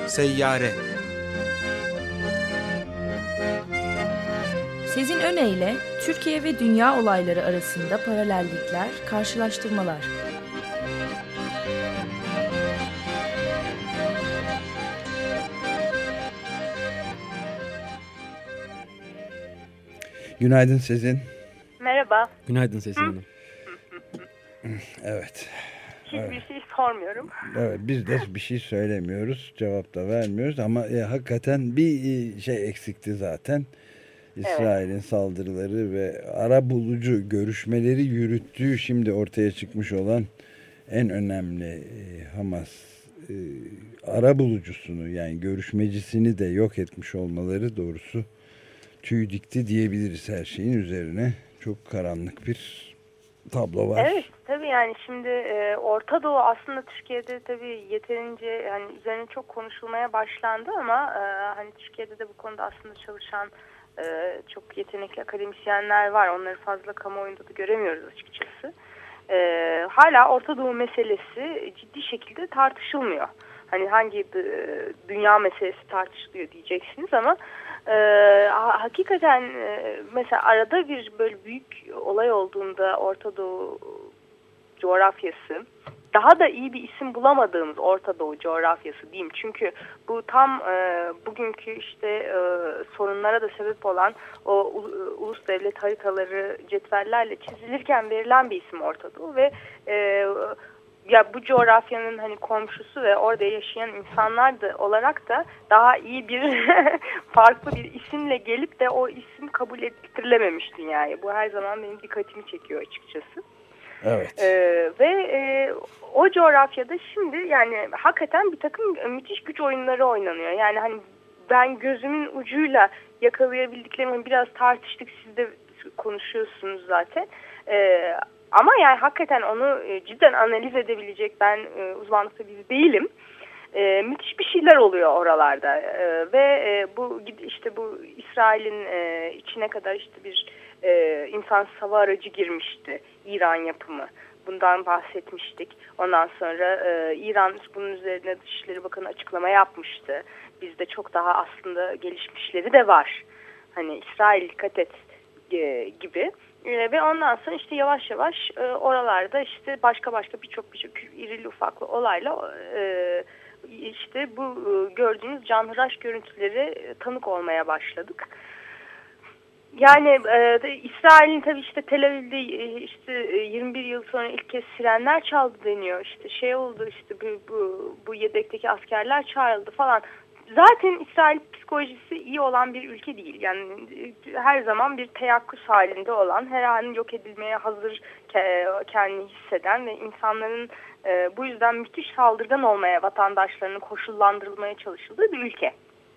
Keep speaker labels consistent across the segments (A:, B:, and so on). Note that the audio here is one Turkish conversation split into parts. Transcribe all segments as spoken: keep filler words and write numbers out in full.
A: Seyyare.
B: Sezin Öne ile Türkiye ve dünya olayları arasında paralellikler, karşılaştırmalar.
C: Günaydın Sezin.
D: Merhaba.
A: Günaydın Sezin Hanım.
C: Evet.
D: Hiçbir
C: evet.
D: şey sormuyorum.
C: Evet, biz de bir şey söylemiyoruz, cevap da vermiyoruz ama e, hakikaten bir e, şey eksikti zaten. İsrail'in evet. saldırıları ve arabulucu görüşmeleri yürüttüğü, şimdi ortaya çıkmış olan en önemli e, Hamas e, arabulucusunu, yani görüşmecisini de yok etmiş olmaları doğrusu tüy dikti diyebiliriz her şeyin üzerine. Çok karanlık bir tablo var.
D: Evet, tabii yani şimdi e, Orta Doğu aslında Türkiye'de tabii yeterince yani üzerine çok konuşulmaya başlandı ama e, hani Türkiye'de de bu konuda aslında çalışan e, çok yetenekli akademisyenler var. Onları fazla kamuoyunda da göremiyoruz açıkçası. E, hala Orta Doğu meselesi ciddi şekilde tartışılmıyor. Hani hangi dünya meselesi tartışılıyor diyeceksiniz ama e, hakikaten e, mesela arada bir böyle büyük olay olduğunda Orta Doğu coğrafyası, daha da iyi bir isim bulamadığımız Orta Doğu coğrafyası diyeyim. Çünkü bu tam e, bugünkü işte e, sorunlara da sebep olan o ulus devlet haritaları cetvellerle çizilirken verilen bir isim Orta Doğu ve e, ya bu coğrafyanın hani komşusu ve orada yaşayan insanlar da olarak da daha iyi bir farklı bir isimle gelip de o isim kabul ettirilememiş dünyaya. Bu her zaman benim dikkatimi çekiyor açıkçası.
C: Evet.
D: Ee, ve e, o coğrafyada şimdi yani hakikaten bir takım müthiş güç oyunları oynanıyor. Yani hani ben gözümün ucuyla yakalayabildiklerimi biraz tartıştık, siz de konuşuyorsunuz zaten. Ee, Ama yani hakikaten onu e, cidden analiz edebilecek ben e, uzmanlıkta biri değilim. E, müthiş bir şeyler oluyor oralarda e, ve e, bu işte bu İsrail'in e, içine kadar işte bir e, insansız hava aracı girmişti, İran yapımı. Bundan bahsetmiştik. Ondan sonra e, İran bunun üzerine Dışişleri Bakanı açıklama yapmıştı. Bizde çok daha aslında gelişmişleri de var. Hani İsrail dikkat et e, gibi. Ee, ve ondan sonra işte yavaş yavaş e, oralarda işte başka başka birçok birçok irili ufaklı olayla e, işte bu e, gördüğünüz canhıraş görüntüleri e, tanık olmaya başladık. Yani e, İsrail'in tabii işte Tel Aviv'de e, işte yirmi bir yıl sonra ilk kez sirenler çaldı deniyor. İşte şey oldu işte bu, bu, bu yedekteki askerler çağrıldı falan. Zaten İsrail psikolojisi iyi olan bir ülke değil. Yani her zaman bir teyakkuz halinde olan, her an yok edilmeye hazır kendini hisseden ve insanların e, bu yüzden müthiş saldırgan olmaya, vatandaşlarının koşullandırılmaya çalışıldığı bir ülke.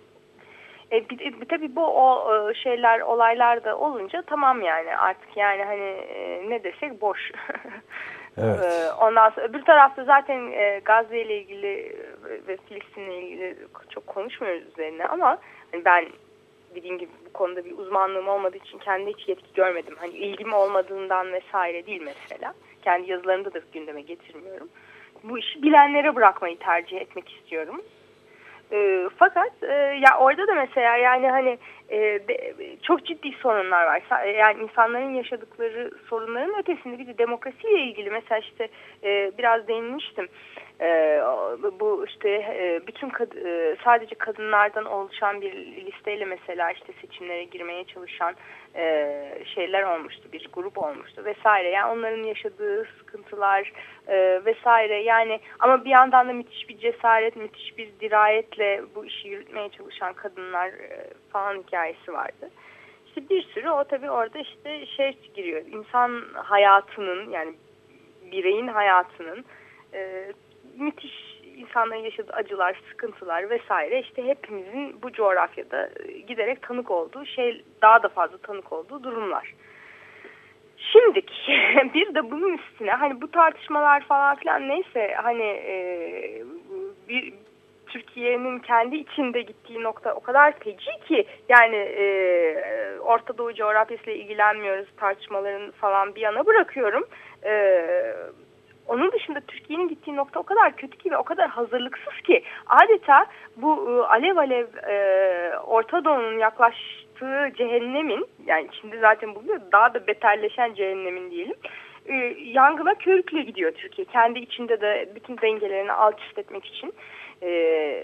D: E, bir, bir, tabii bu o e, şeyler, olaylar da olunca tamam yani artık yani hani e, ne desek boş.
C: Evet.
D: e, ondan sonra öbür tarafta zaten e, Gazze ile ilgili ve Filistin'le ilgili çok konuşmuyoruz üzerine ama hani ben dediğim gibi bu konuda bir uzmanlığım olmadığı için kendi hiç yetki görmedim. Hani ilgim olmadığından vesaire değil mesela. Kendi yazılarımda da gündeme getirmiyorum. Bu işi bilenlere bırakmayı tercih etmek istiyorum. E, fakat e, ya orada da mesela yani hani e, de, çok ciddi sorunlar var. Yani insanların yaşadıkları sorunların ötesinde bir de demokrasiyle ilgili mesela işte e, biraz değinmiştim. E, bu işte e, bütün kad e, sadece kadınlardan oluşan bir listeyle mesela işte seçimlere girmeye çalışan e, şeyler olmuştu, bir grup olmuştu vesaire. Yani onların yaşadığı sıkıntılar e, vesaire yani ama bir yandan da müthiş bir cesaret, müthiş bir dirayetle bu işi yürütmeye çalışan kadınlar e, falan hikayesi vardı. İşte bir sürü o tabii orada işte şey giriyor. İnsan hayatının yani bireyin hayatının e, müthiş insanların yaşadığı acılar, sıkıntılar vesaire işte hepimizin bu coğrafyada giderek tanık olduğu şey, daha da fazla tanık olduğu durumlar. Şimdi bir de bunun üstüne hani bu tartışmalar falan filan neyse hani e, bir Türkiye'nin kendi içinde gittiği nokta o kadar feci ki yani e, Orta Doğu coğrafyasıyla ilgilenmiyoruz tartışmaların falan bir yana bırakıyorum. E, onun dışında Türkiye'nin gittiği nokta o kadar kötü ki ve o kadar hazırlıksız ki adeta bu e, alev alev e, Orta Doğu'nun yaklaştığı cehennemin, yani içinde zaten buluyor, daha da beterleşen cehennemin diyelim, e, yangına körükle gidiyor Türkiye. Kendi içinde de bütün dengelerini alt üst etmek için. E,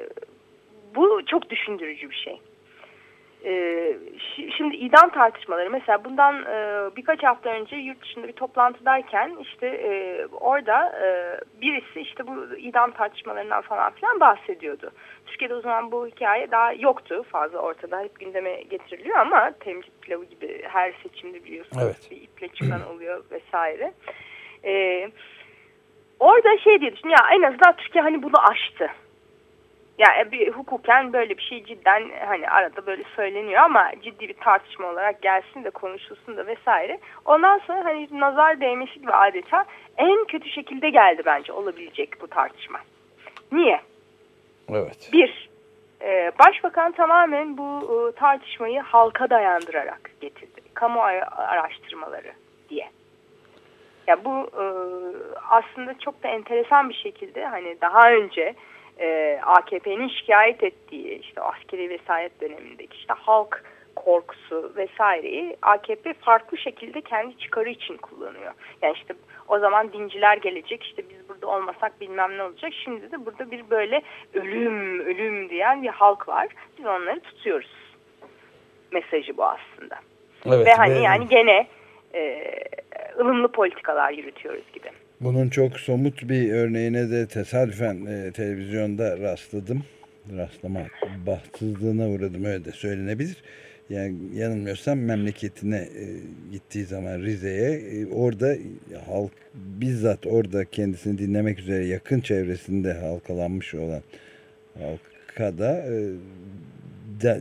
D: bu çok düşündürücü bir şey. Ee, şimdi idam tartışmaları, mesela bundan e, birkaç hafta önce yurt dışında bir toplantıdayken işte e, orada e, birisi işte bu idam tartışmalarından falan filan bahsediyordu. Türkiye'de o zaman bu hikaye daha yoktu fazla ortada, hep gündeme getiriliyor ama temcit pilavı gibi her seçimde biliyorsunuz evet. bir iple çıkan oluyor vesaire. Ee, orada şey diye düşün, ya en azından Türkiye hani bunu aştı. Yani bir hukuken böyle bir şey cidden hani arada böyle söyleniyor ama ciddi bir tartışma olarak gelsin de konuşulsun da vesaire. Ondan sonra hani nazar değmesi gibi adeta en kötü şekilde geldi bence olabilecek bu tartışma. Niye?
C: Evet.
D: Bir, e, Başbakan tamamen bu e, tartışmayı halka dayandırarak getirdi. Kamuoyu araştırmaları diye. Ya bu e, aslında çok da enteresan bir şekilde hani daha önce Ee, A K P'nin şikayet ettiği işte askeri vesayet dönemindeki işte halk korkusu vesaireyi A K P farklı şekilde kendi çıkarı için kullanıyor. Yani işte o zaman dinciler gelecek, işte biz burada olmasak bilmem ne olacak. Şimdi de burada bir böyle ölüm ölüm diyen bir halk var. Biz onları tutuyoruz. Mesajı bu aslında. Evet, ve hani ve... yani gene e, ılımlı politikalar yürütüyoruz gibi.
C: Bunun çok somut bir örneğine de tesadüfen e, televizyonda rastladım. Rastlama bahtsızlığına uğradım, öyle de söylenebilir. Yani yanılmıyorsam memleketine e, gittiği zaman Rize'ye, e, orada halk bizzat orada kendisini dinlemek üzere yakın çevresinde halkalanmış olan halka da e, de,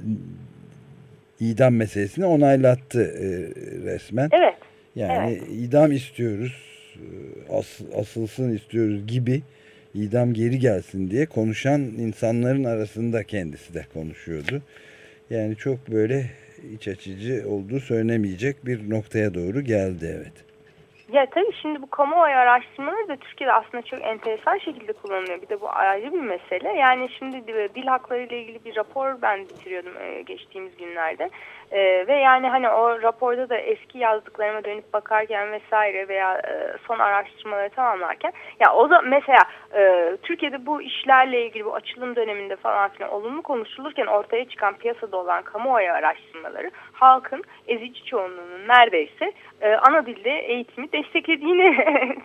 C: idam meselesini onaylattı e, resmen.
D: Evet.
C: Yani
D: evet.
C: idam istiyoruz. As, asılsın istiyoruz gibi, idam geri gelsin diye konuşan insanların arasında kendisi de konuşuyordu. Yani çok böyle iç açıcı olduğu söylenemeyecek bir noktaya doğru geldi, evet.
D: Ya tabii şimdi bu kamuoyu araştırmaları da Türkiye'de aslında çok enteresan şekilde kullanılıyor. Bir de bu ayrı bir mesele. Yani şimdi dil hakları ile ilgili bir rapor ben bitiriyordum geçtiğimiz günlerde. Ee, ve yani hani o raporda da eski yazdıklarıma dönüp bakarken vesaire veya e, son araştırmaları tamamlarken ya o da mesela e, Türkiye'de bu işlerle ilgili bu açılım döneminde falan filan olumlu konuşulurken ortaya çıkan piyasada olan kamuoyu araştırmaları halkın ezici çoğunluğunun neredeyse e, ana dilde eğitimi desteklediğini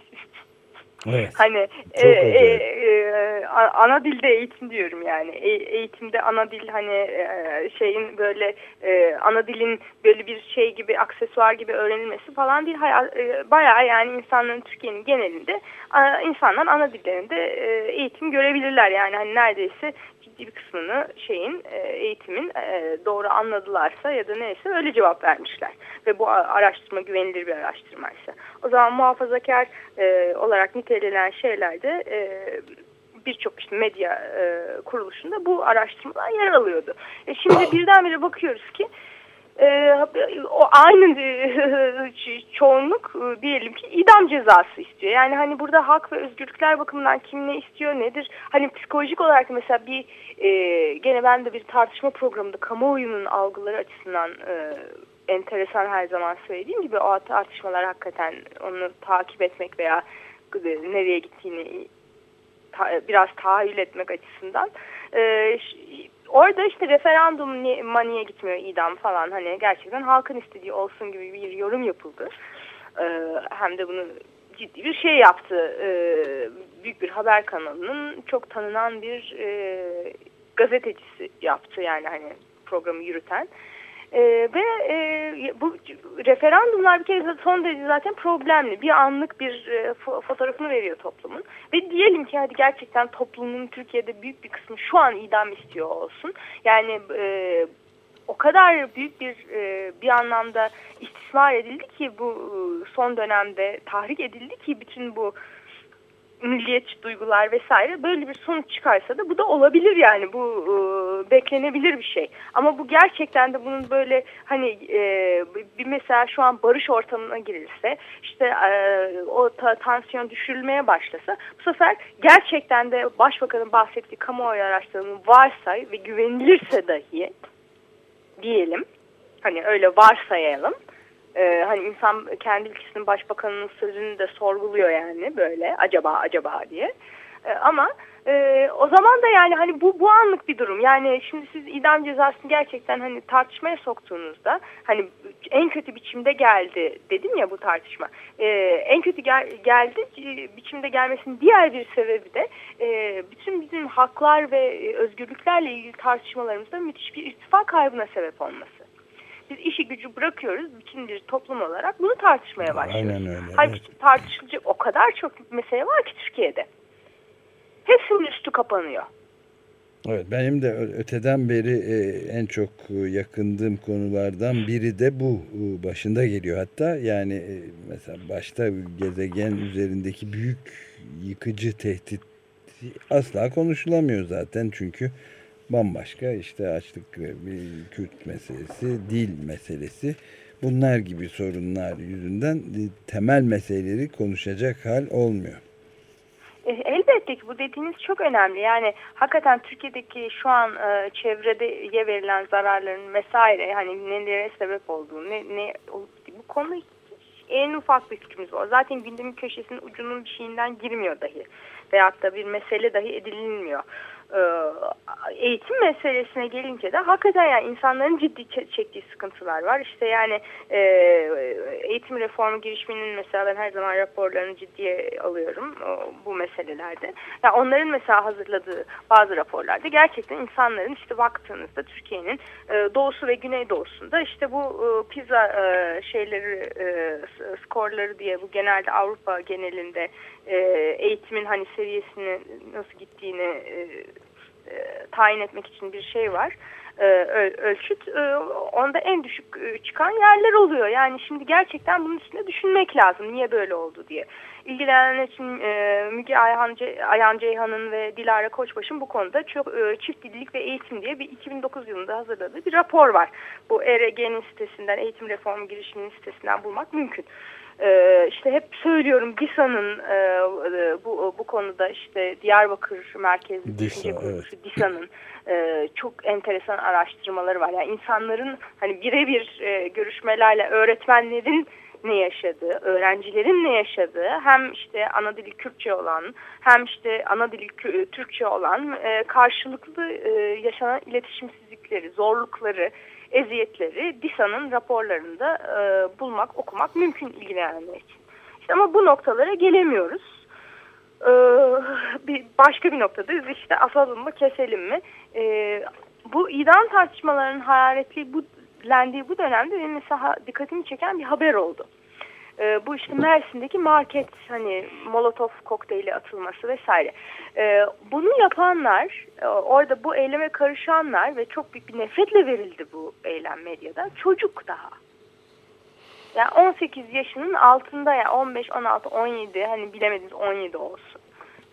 C: evet.
D: Hani e, e, e, ana dilde eğitim diyorum yani e, eğitimde ana dil hani e, şeyin böyle e, ana dilin böyle bir şey gibi aksesuar gibi öğrenilmesi falan değil. Hayal, e, bayağı yani insanların Türkiye'nin genelinde a, insanlar ana dillerinde e, eğitim görebilirler yani hani neredeyse ciddi bir kısmını şeyin e, eğitimin e, doğru anladılarsa ya da neyse öyle cevap vermişler ve bu araştırma güvenilir bir araştırmaysa o zaman muhafazakar e, olarak nitelenen şeylerde e, birçok işte medya e, kuruluşunda bu araştırmalar yer alıyordu. E, şimdi birdenbire bakıyoruz ki e, o aynı e, çoğunluk e, diyelim ki idam cezası istiyor. Yani hani burada hak ve özgürlükler bakımından kim ne istiyor nedir? Hani psikolojik olarak mesela bir e, gene ben de bir tartışma programında kamuoyunun algıları açısından e, enteresan her zaman söylediğim gibi o tartışmalar hakikaten onu takip etmek veya nereye gittiğini ta, biraz tahayyül etmek açısından e, orada işte referandum niye, niye gitmiyor idam falan hani gerçekten halkın istediği olsun gibi bir yorum yapıldı. E, hem de bunu ciddi bir şey yaptı. E, büyük bir haber kanalının çok tanınan bir e, gazetecisi yaptı yani hani programı yürüten. Ee, ve e, bu referandumlar bir kere son derece zaten problemli. Bir anlık bir e, fotoğrafını veriyor toplumun. Ve diyelim ki hadi gerçekten toplumun Türkiye'de büyük bir kısmı şu an idam istiyor olsun. Yani e, o kadar büyük bir e, bir anlamda istismar edildi ki bu son dönemde tahrik edildi ki bütün bu milliyetçi duygular vesaire, böyle bir sonuç çıkarsa da bu da olabilir yani, bu e, beklenebilir bir şey. Ama bu gerçekten de bunun böyle hani e, bir mesela şu an barış ortamına girilse, işte e, o ta, tansiyon düşürülmeye başlasa, bu sefer gerçekten de başbakanın bahsettiği kamuoyu araştırmanın varsay ve güvenilirse dahi diyelim, hani öyle varsayalım. Ee, hani insan kendi ülkesinin başbakanının sözünü de sorguluyor yani, böyle acaba acaba diye. Ee, ama e, o zaman da yani hani bu bu anlık bir durum. Yani şimdi siz idam cezasını gerçekten hani tartışmaya soktuğunuzda, hani en kötü biçimde geldi dedim ya bu tartışma. Ee, en kötü gel, geldi biçimde gelmesinin diğer bir sebebi de e, bütün bizim haklar ve özgürlüklerle ilgili tartışmalarımızda müthiş bir irtifa kaybına sebep olması. Biz işi gücü bırakıyoruz bütün bir toplum olarak, bunu tartışmaya başlıyoruz.
C: Aynen öyle.
D: Halbuki
C: Evet.
D: tartışılacak o kadar çok mesele var ki Türkiye'de. Hepsinin üstü kapanıyor.
C: Evet, benim de öteden beri en çok yakındığım konulardan biri de bu başında geliyor hatta. Yani mesela başta gezegen üzerindeki büyük yıkıcı tehdit asla konuşulamıyor zaten, çünkü bambaşka, işte açlık, bir Kürt meselesi, dil meselesi, bunlar gibi sorunlar yüzünden temel meseleleri konuşacak hal olmuyor.
D: Elbette ki bu dediğiniz çok önemli. Yani hakikaten Türkiye'deki şu an e, çevreye verilen zararların vesaire, hani nelere sebep olduğu, ne, ne bu konu hiç, en ufak bir fikrimiz var. Zaten gündemin köşesinin ucunun bir şeyinden girmiyor dahi. Veyahut da bir mesele dahi edinilmiyor. Eğitim meselesine gelince de hakikaten yani insanların ciddi çektiği sıkıntılar var. İşte yani e, eğitim reformu girişiminin mesela ben her zaman raporlarını ciddiye alıyorum o, bu meselelerde. Yani onların mesela hazırladığı bazı raporlarda gerçekten insanların işte baktığınızda Türkiye'nin e, doğusu ve güneydoğusunda işte bu e, PISA e, şeyleri e, skorları diye, bu genelde Avrupa genelinde e, eğitimin hani seviyesini nasıl gittiğini e, E, tayin etmek için bir şey var, e, ölçüt. E, onda en düşük e, çıkan yerler oluyor. Yani şimdi gerçekten bunun üstüne düşünmek lazım. Niye böyle oldu diye. İlgilenenler için e, Müge Ayhan, Ayhan Ceyhan'ın ve Dilara Koçbaş'ın bu konuda çok e, çift dillilik ve eğitim diye bir iki bin dokuz yılında hazırladığı bir rapor var. Bu E R G'nin sitesinden, eğitim reformu girişiminin sitesinden bulmak mümkün. Ee, işte hep söylüyorum, DİSA'nın e, bu bu konuda işte Diyarbakır merkezli düşünce kuruluşu, evet. DİSA'nın e, çok enteresan araştırmaları var. Yani insanların hani birebir e, görüşmelerle öğretmenlerin ne yaşadığı, öğrencilerin ne yaşadığı, hem işte ana dili Kürtçe olan hem işte ana dili Türkçe olan e, karşılıklı e, yaşanan iletişimsizlikleri, zorlukları, eziyetleri DİSA'nın raporlarında e, bulmak, okumak mümkün ilgilenenler için. İşte ama bu noktalara gelemiyoruz. E, bir başka bir noktadayız. İşte asalım mı, keselim mi? E, bu idam tartışmalarının hararetli bu lendiği bu dönemde benim mesela dikkatimi çeken bir haber oldu. E, bu işte Mersin'deki market, hani Molotov kokteyli atılması vesaire. E, bunu yapanlar, e, orada bu eyleme karışanlar ve çok büyük bir nefretle verildi bu eylem medyada. Çocuk daha. Yani on sekiz yaşının altında, yani on beş, on altı, on yedi, hani bilemediniz on yedi olsun.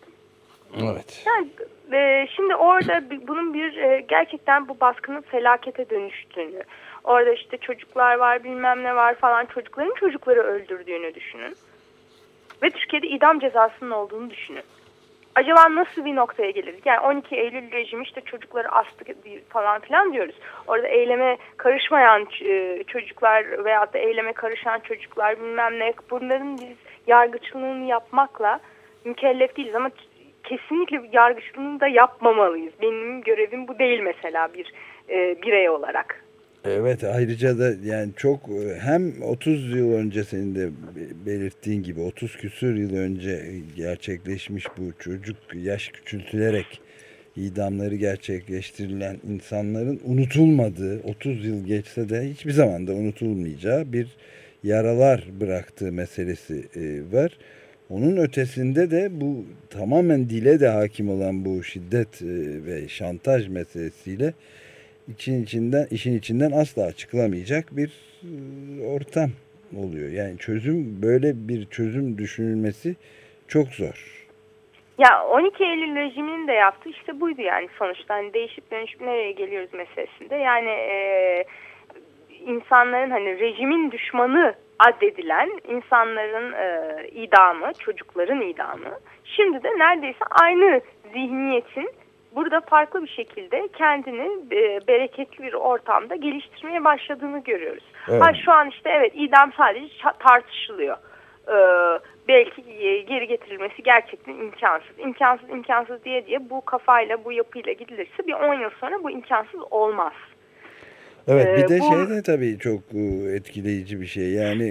C: Evet.
D: Yani e, şimdi orada bunun bir e, gerçekten bu baskının felakete dönüştüğünü, orada işte çocuklar var, bilmem ne var falan, çocukların çocukları öldürdüğünü düşünün. Ve Türkiye'de idam cezasının olduğunu düşünün. Acaba nasıl bir noktaya geliriz? Yani on iki Eylül rejimi işte çocukları astı falan filan diyoruz. Orada eyleme karışmayan çocuklar veyahut da eyleme karışan çocuklar bilmem ne, bunların biz yargıçlığını yapmakla mükellef değiliz ama kesinlikle yargıçlığını da yapmamalıyız. Benim görevim bu değil mesela bir e, birey olarak.
C: Evet, ayrıca da yani çok, hem otuz yıl önce senin de belirttiğin gibi otuz küsur yıl önce gerçekleşmiş bu çocuk yaş küçültülerek idamları gerçekleştirilen insanların unutulmadığı, otuz yıl geçse de hiçbir zaman da unutulmayacağı bir yaralar bıraktığı meselesi var. Onun ötesinde de bu tamamen dile de hakim olan bu şiddet ve şantaj meselesiyle için içinden işin içinden asla açıklamayacak bir ortam oluyor. Yani çözüm, böyle bir çözüm düşünülmesi çok zor.
D: Ya on iki Eylül rejiminin de yaptığı işte buydu yani sonuçta. Hani değişip dönüşüp nereye geliyoruz meselesinde. Yani e, insanların hani rejimin düşmanı addedilen insanların e, idamı, çocukların idamı. Şimdi de neredeyse aynı zihniyetin burada farklı bir şekilde kendini e, bereketli bir ortamda geliştirmeye başladığını görüyoruz.
C: Evet.
D: Ha, şu an işte evet idam sadece tartışılıyor. Ee, belki geri getirilmesi gerçekten imkansız. İmkansız imkansız diye diye bu kafayla bu yapıyla gidilirse bir on yıl sonra bu imkansız olmaz.
C: Evet, bir de
D: Ee, bu...
C: şey de tabii çok etkileyici bir şey. Yani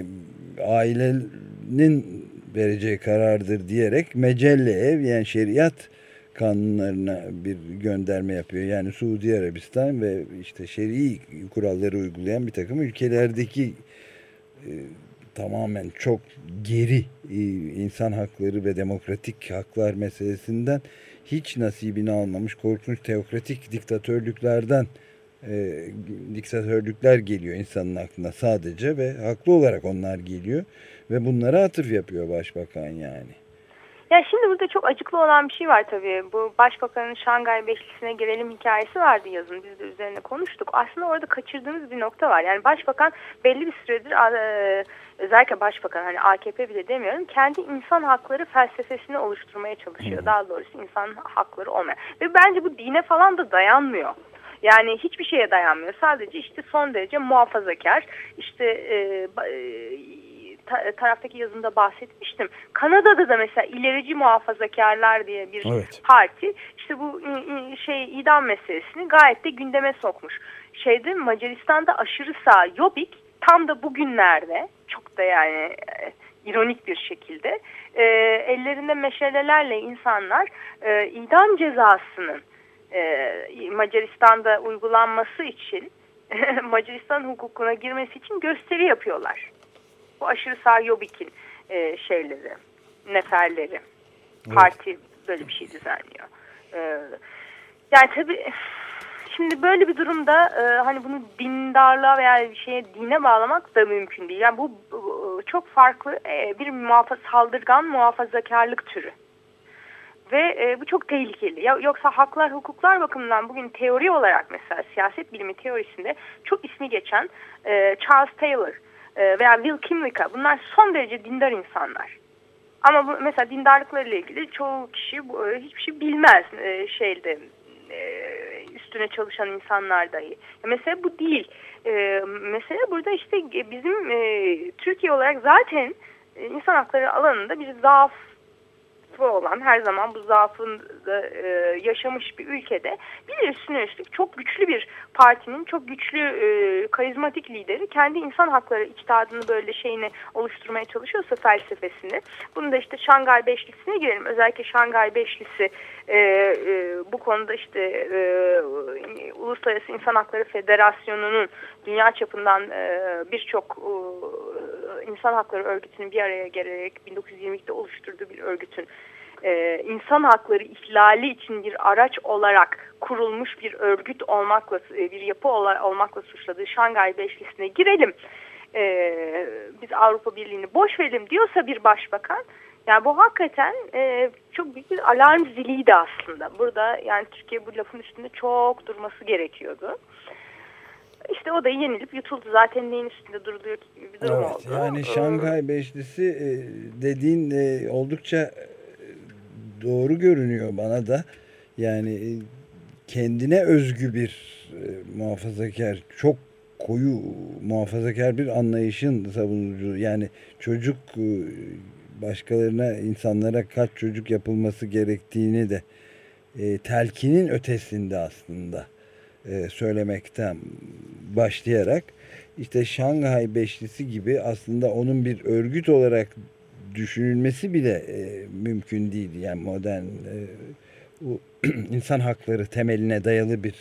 C: ailenin vereceği karardır diyerek Mecelle Ev, yani şeriat kanunlarına bir gönderme yapıyor. Yani Suudi Arabistan ve işte şer'i kuralları uygulayan bir takım ülkelerdeki e, tamamen çok geri e, insan hakları ve demokratik haklar meselesinden hiç nasibini almamış korkunç teokratik diktatörlüklerden e, diktatörlükler geliyor insanın aklına sadece ve haklı olarak onlar geliyor ve bunlara atıf yapıyor başbakan yani.
D: Ya şimdi burada çok acıklı olan bir şey var tabii. Bu Başbakanın Şangay Beşlisi'ne girelim hikayesi vardı yazın. Biz de üzerine konuştuk. Aslında orada kaçırdığımız bir nokta var. Yani Başbakan belli bir süredir e, özellikle Başbakan hani A K P bile demiyorum. Kendi insan hakları felsefesini oluşturmaya çalışıyor. Daha doğrusu insan hakları olmayan. Ve bence bu dine falan da dayanmıyor. Yani hiçbir şeye dayanmıyor. Sadece işte son derece muhafazakar. İşte e, e, taraftaki yazımda bahsetmiştim. Kanada'da da mesela ilerici muhafazakarlar diye bir evet. parti işte bu şey idam meselesini gayet de gündeme sokmuş. Şeyde Macaristan'da aşırı sağ Jobbik tam da bugünlerde çok da yani e, ironik bir şekilde e, ellerinde meşalelerle insanlar e, idam cezasının e, Macaristan'da uygulanması için Macaristan hukukuna girmesi için gösteri yapıyorlar. Bu aşırı sağ Jobbik'in e, şeyleri, neferleri, parti evet. böyle bir şey düzenliyor. E, yani tabii şimdi böyle bir durumda e, hani bunu dindarlığa veya bir şeye dine bağlamak da mümkün değil. Yani bu, bu çok farklı e, bir muhafaza, saldırgan muhafazakarlık türü. Ve e, bu çok tehlikeli. Ya, yoksa haklar, hukuklar bakımından bugün teori olarak mesela siyaset bilimi teorisinde çok ismi geçen e, Charles Taylor veya Will Kimlicka bunlar son derece dindar insanlar. Ama bu, mesela dindarlıklarıyla ilgili çoğu kişi bu, hiçbir şey bilmez e, şeyde e, üstüne çalışan insanlar dahi. Mesela bu değil. E, mesela burada işte bizim e, Türkiye olarak zaten e, insan hakları alanında bir zaaf olan her zaman bu zaafın e, yaşamış bir ülkede bir üstüne üstlük çok güçlü bir partinin çok güçlü e, karizmatik lideri kendi insan hakları içtihadını böyle şeyini oluşturmaya çalışıyorsa felsefesini bunu da işte Şangay Beşlisi'ne girelim. Özellikle Şangay Beşlisi e, e, bu konuda işte e, Uluslararası İnsan Hakları Federasyonu'nun dünya çapından e, birçok e, insan hakları örgütünün bir araya gelerek bin dokuz yüz yirmi ikide oluşturduğu bir örgütün e, insan hakları ihlali için bir araç olarak kurulmuş bir örgüt olmakla, bir yapı olmakla suçladığı Şangay Beşlisi'ne girelim. E, biz Avrupa Birliği'ni boş verelim diyorsa bir başbakan, yani bu hakikaten e, çok büyük bir alarm ziliydi aslında. Burada yani Türkiye bu lafın üstünde çok durması gerekiyordu. İşte o da yenilip yutuldu. Zaten neyin üstünde duruluyor gibi bir durum
C: evet,
D: oldu.
C: Yani Şanghay Beşlisi dediğin oldukça doğru görünüyor bana da. Yani kendine özgü bir muhafazakar, çok koyu muhafazakar bir anlayışın savunucu. Yani çocuk başkalarına, insanlara kaç çocuk yapılması gerektiğini de telkinin ötesinde aslında söylemekten başlayarak işte Şanghay Beşlisi gibi aslında onun bir örgüt olarak düşünülmesi bile e, mümkün değil. Yani modern e, bu insan hakları temeline dayalı bir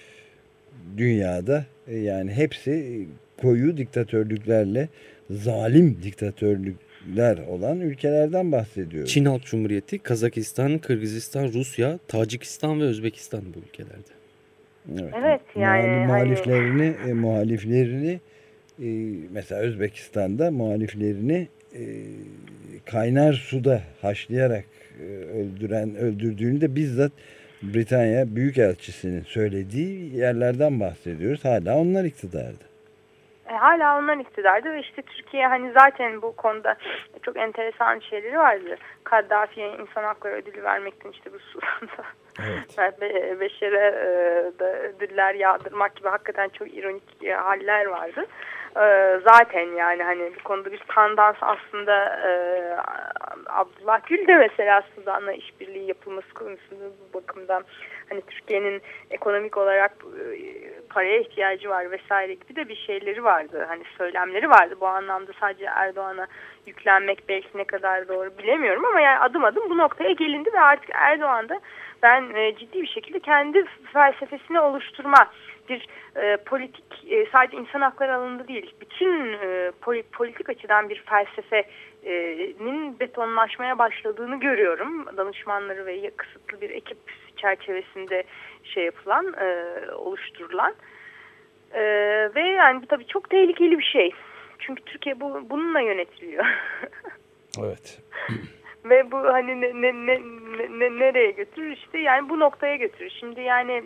C: dünyada e, yani hepsi koyu diktatörlüklerle, zalim diktatörlükler olan ülkelerden bahsediyoruz.
A: Çin Halk Cumhuriyeti, Kazakistan, Kırgızistan, Rusya, Tacikistan ve Özbekistan bu ülkelerde.
D: Evet, evet yani
C: Muhalif, muhaliflerini hani... e, muhaliflerini e, mesela Özbekistan'da muhaliflerini e, kaynar suda haşlayarak öldüren öldürdüğünü de bizzat Britanya Büyükelçisi'nin söylediği yerlerden bahsediyoruz. Hala onlar iktidarda.
D: E, hala onlar iktidarda ve işte Türkiye hani zaten bu konuda çok enteresan şeyleri vardı. Kaddafi'ye insan hakları ödülü vermekten işte bu Sudan'da evet. Be Beşer'e e, da ödüller yağdırmak gibi hakikaten çok ironik e, haller vardı. E, zaten yani hani bu konuda bir tendans aslında e, Abdullah Gül de mesela Sudan'la işbirliği yapılması konusunda bu bakımdan hani Türkiye'nin ekonomik olarak e, paraya ihtiyacı var vesaire gibi de bir şeyleri vardı. Hani söylemleri vardı. Bu anlamda sadece Erdoğan'a yüklenmek belki ne kadar doğru bilemiyorum ama yani adım adım bu noktaya gelindi ve artık Erdoğan da ben e, ciddi bir şekilde kendi felsefesini oluşturma bir e, politik e, sadece insan hakları alanında değil bütün e, politik açıdan bir felsefenin betonlaşmaya başladığını görüyorum. Danışmanları ve kısıtlı bir ekip çerçevesinde şey yapılan, e, oluşturulan e, ve yani bu tabii çok tehlikeli bir şey. Çünkü Türkiye bu bununla yönetiliyor.
C: Evet.
D: Ve bu hani ne, ne, ne, ne, nereye götürür işte yani bu noktaya götürür. Şimdi yani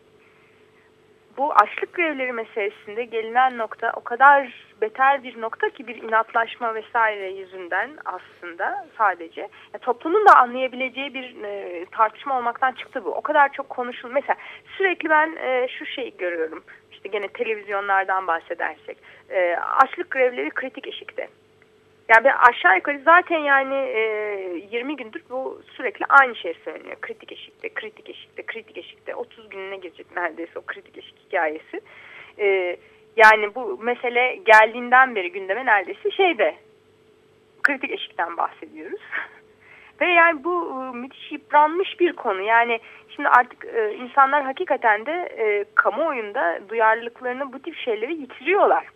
D: bu açlık grevleri meselesinde gelinen nokta o kadar beter bir nokta ki bir inatlaşma vesaire yüzünden aslında sadece ya toplumun da anlayabileceği bir e, tartışma olmaktan çıktı bu. O kadar çok konuşul. Mesela sürekli ben e, şu şeyi görüyorum. İşte gene televizyonlardan bahsedersek. E, açlık grevleri kritik eşikte. Yani ben aşağı yukarı zaten yani e, yirmi gündür bu sürekli aynı şey söyleniyor. Kritik eşikte, kritik eşikte, kritik eşikte. otuz gününe girecek neredeyse o kritik eşik hikayesi. E, yani bu mesele geldiğinden beri gündeme neredeyse şeyde kritik eşikten bahsediyoruz. Ve yani bu e, müthiş yıpranmış bir konu. Yani şimdi artık e, insanlar hakikaten de e, kamuoyunda duyarlılıklarını bu tip şeyleri yitiriyorlar.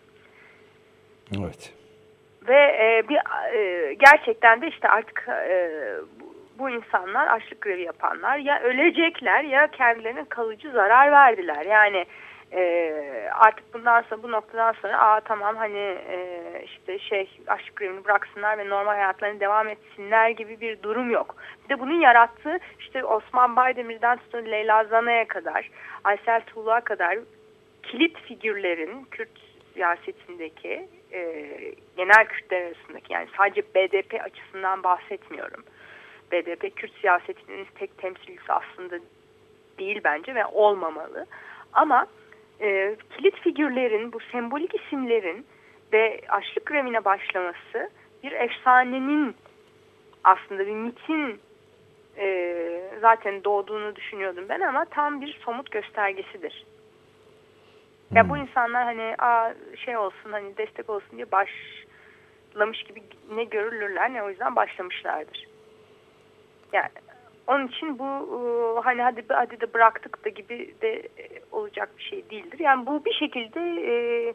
C: Evet.
D: Ve e, bir e, gerçekten de işte artık e, bu, bu insanlar açlık grevi yapanlar ya ölecekler ya kendilerine kalıcı zarar verdiler. Yani e, artık bundan sonra bu noktadan sonra aa tamam hani e, işte şey açlık grevini bıraksınlar ve normal hayatlarına devam etsinler gibi bir durum yok. Bir de bunun yarattığı işte Osman Baydemir'den tutun Leyla Zana'ya kadar, Aysel Tuğla'ya kadar kilit figürlerin Kürt siyasetindeki e, genel Kürtler arasındaki yani sadece B D P açısından bahsetmiyorum. B D P Kürt siyasetinin tek temsilcisi aslında değil bence ve olmamalı. Ama e, kilit figürlerin bu sembolik isimlerin ve açlık grevine başlaması bir efsanenin aslında bir mitin e, zaten doğduğunu düşünüyordum ben ama tam bir somut göstergesidir. Ya hmm. bu insanlar hani aa, şey olsun hani destek olsun diye başlamış gibi ne görülürler ne o yüzden başlamışlardır. Yani onun için bu hani hadi hadi de bıraktık da gibi de olacak bir şey değildir. Yani bu bir şekilde e,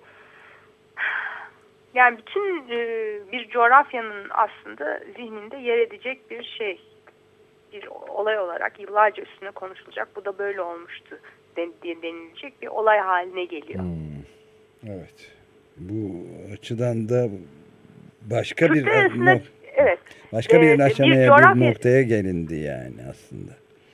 D: yani bütün e, bir coğrafyanın aslında zihninde yer edecek bir şey. Bir olay olarak yıllarca üstüne konuşulacak. Bu da böyle olmuştu diye denilecek bir olay haline geliyor. Hmm.
C: Evet. Bu açıdan da başka bir
D: no, evet.
C: başka bir aşamaya bir, coğrafya, bir noktaya gelindi yani aslında.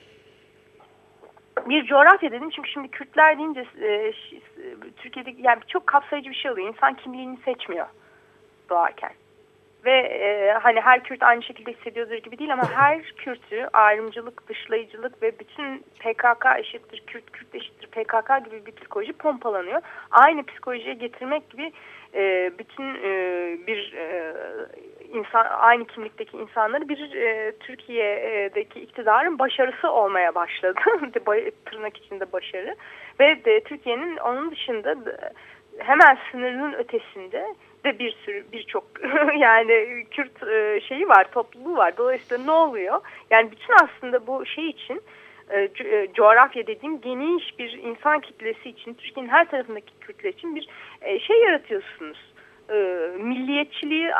D: Bir coğrafya dedim çünkü şimdi Kürtler deyince e, Türkiye'deki yani çok kapsayıcı bir şey oluyor. İnsan kimliğini seçmiyor doğarken. Ve e, hani her Kürt aynı şekilde hissediyordur gibi değil ama her Kürt'ü ayrımcılık, dışlayıcılık ve bütün P K K eşittir, Kürt, Kürt eşittir P K K gibi bir psikoloji pompalanıyor. Aynı psikolojiye getirmek gibi e, bütün e, bir e, insan aynı kimlikteki insanları bir e, Türkiye'deki iktidarın başarısı olmaya başladı. Tırnak içinde başarı. Ve de Türkiye'nin onun dışında hemen sınırının ötesinde de bir sürü birçok yani Kürt şeyi var, topluluğu var. Dolayısıyla ne oluyor? Yani bütün aslında bu şey için co coğrafya dediğim geniş bir insan kitlesi için, Türkiye'nin her tarafındaki Kürtler için bir şey yaratıyorsunuz. Milliyetçiliği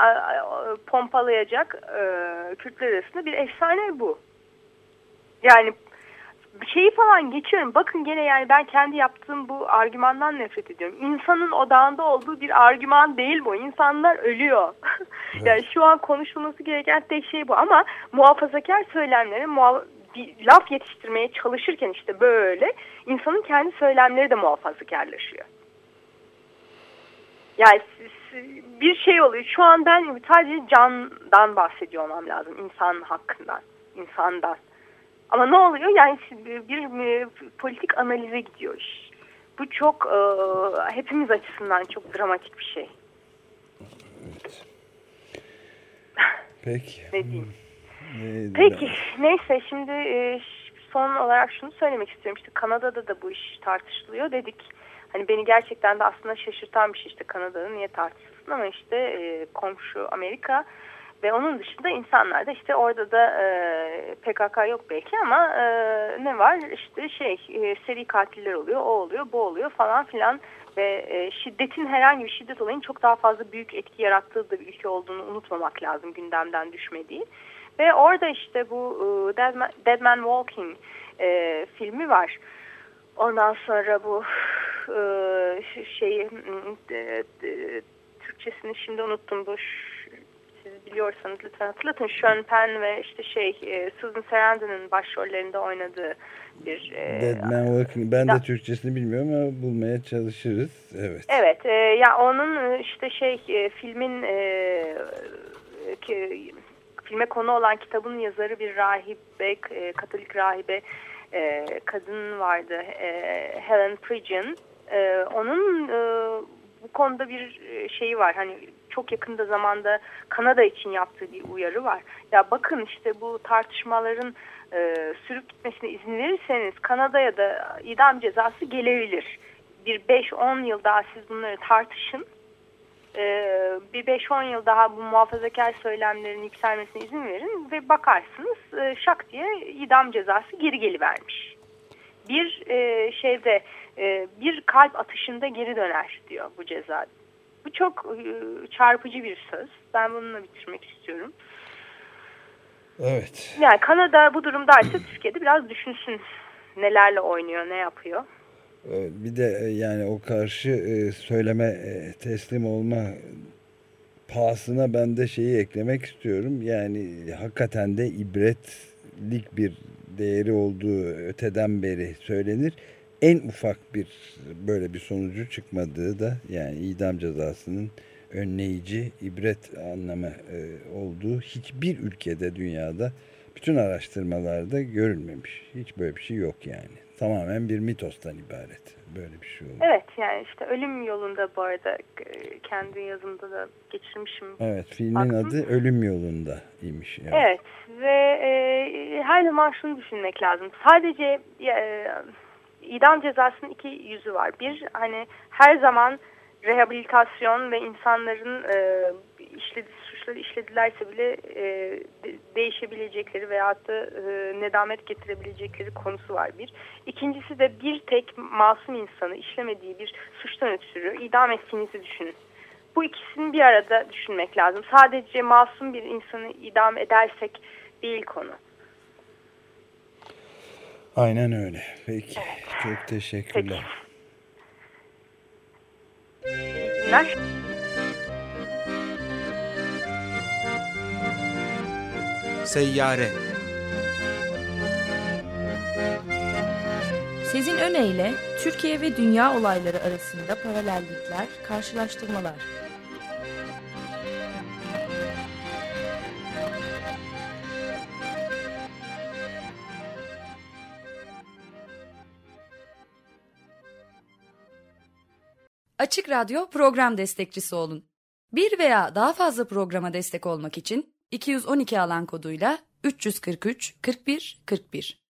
D: pompalayacak Kürtler arasında bir efsane bu. Yani şeyi falan geçiyorum. Bakın gene yani ben kendi yaptığım bu argümandan nefret ediyorum. İnsanın odağında olduğu bir argüman değil bu. İnsanlar ölüyor. Evet. Yani şu an konuşulması gereken tek şey bu. Ama muhafazakar söylemleri muha bir laf yetiştirmeye çalışırken işte böyle insanın kendi söylemleri de muhafazakarlaşıyor. Yani bir şey oluyor. Şu an ben sadece candan bahsediyor olmam lazım. İnsanın hakkından, insandan. Ama ne oluyor? Yani bir, bir politik analize gidiyor iş. Bu çok e, hepimiz açısından çok dramatik bir şey.
C: Evet. Peki.
D: Ne diyeyim?
C: Neydi
D: Peki.
C: Ben?
D: Neyse şimdi e, son olarak şunu söylemek istiyorum. İşte Kanada'da da bu iş tartışılıyor dedik. Hani beni gerçekten de aslında şaşırtan bir şey işte Kanada'nın niye tartışılsın ama işte e, komşu Amerika ve onun dışında insanlar da işte orada da e, P K K yok belki ama e, ne var işte şey e, seri katiller oluyor, o oluyor, bu oluyor falan filan ve e, şiddetin herhangi bir şiddet olayın çok daha fazla büyük etki yarattığı da bir ülke olduğunu unutmamak lazım, gündemden düşmediği. Ve orada işte bu e, Dead, Man, Dead Man Walking e, filmi var. Ondan sonra bu e, şeyi e, e, Türkçesini şimdi unuttum bu. Siz biliyorsanız lütfen hatırlatın. Sean Penn ve işte şey e, Susan Sarandon'ın başrollerinde oynadığı bir e,
C: Dead Man Walking. Ben da, de Türkçesini bilmiyorum ama bulmaya çalışırız. Evet.
D: Evet. E, ya onun işte şey e, filmin e, ki, filme konu olan kitabın yazarı bir rahibe, e, Katolik rahibe e, kadın vardı. E, Helen Pridgeon. E, onun e, bu konuda bir şeyi var. Hani çok yakında zamanda Kanada için yaptığı bir uyarı var. Ya bakın işte bu tartışmaların e, sürüp gitmesine izin verirseniz Kanada'ya da idam cezası gelebilir. Bir beş on yıl daha siz bunları tartışın. E, bir beş on yıl daha bu muhafazakar söylemlerin yükselmesine izin verin ve bakarsınız e, şak diye idam cezası geri gelivermiş. Bir e, şeyde e, bir kalp atışında geri döner diyor bu ceza. Bu çok e, çarpıcı bir söz. Ben bununla bitirmek istiyorum.
C: Evet.
D: Yani Kanada bu durumdaysa Türkiye'de biraz düşünsün nelerle oynuyor, ne yapıyor.
C: Bir de yani o karşı söyleme teslim olma pahasına ben de şeyi eklemek istiyorum. Yani hakikaten de ibretlik bir değeri olduğu öteden beri söylenir. En ufak bir böyle bir sonucu çıkmadığı da yani idam cezasının önleyici ibret anlamı e, olduğu hiçbir ülkede dünyada bütün araştırmalarda görülmemiş. Hiç böyle bir şey yok yani. Tamamen bir mitostan ibaret. Böyle bir şey oldu.
D: Evet yani işte ölüm yolunda bu arada kendi yazımda da geçirmişim.
C: Evet filmin Baktım. adı Ölüm Yolunda imiş. Yani.
D: Evet ve e, her zaman şunu düşünmek lazım. Sadece e, idam cezasının iki yüzü var. Bir hani her zaman rehabilitasyon ve insanların e, işlediği suçları işledilerse bile e, de, değişebilecekleri veyahut da e, nedamet getirebilecekleri konusu var bir. İkincisi de bir tek masum insanı işlemediği bir suçtan ötürü idam ettiğinizi düşünün. Bu ikisini bir arada düşünmek lazım. Sadece masum bir insanı idam edersek değil konu.
C: Aynen öyle. Peki. Evet. Çok teşekkürler.
D: Peki.
E: Seyyare.
B: Sezin Öne Türkiye ve dünya olayları arasında paralellikler, karşılaştırmalar. Açık Radyo program destekçisi olun. Bir veya daha fazla programa destek olmak için iki yüz on iki alan koduyla üç yüz kırk üç kırk bir kırk bir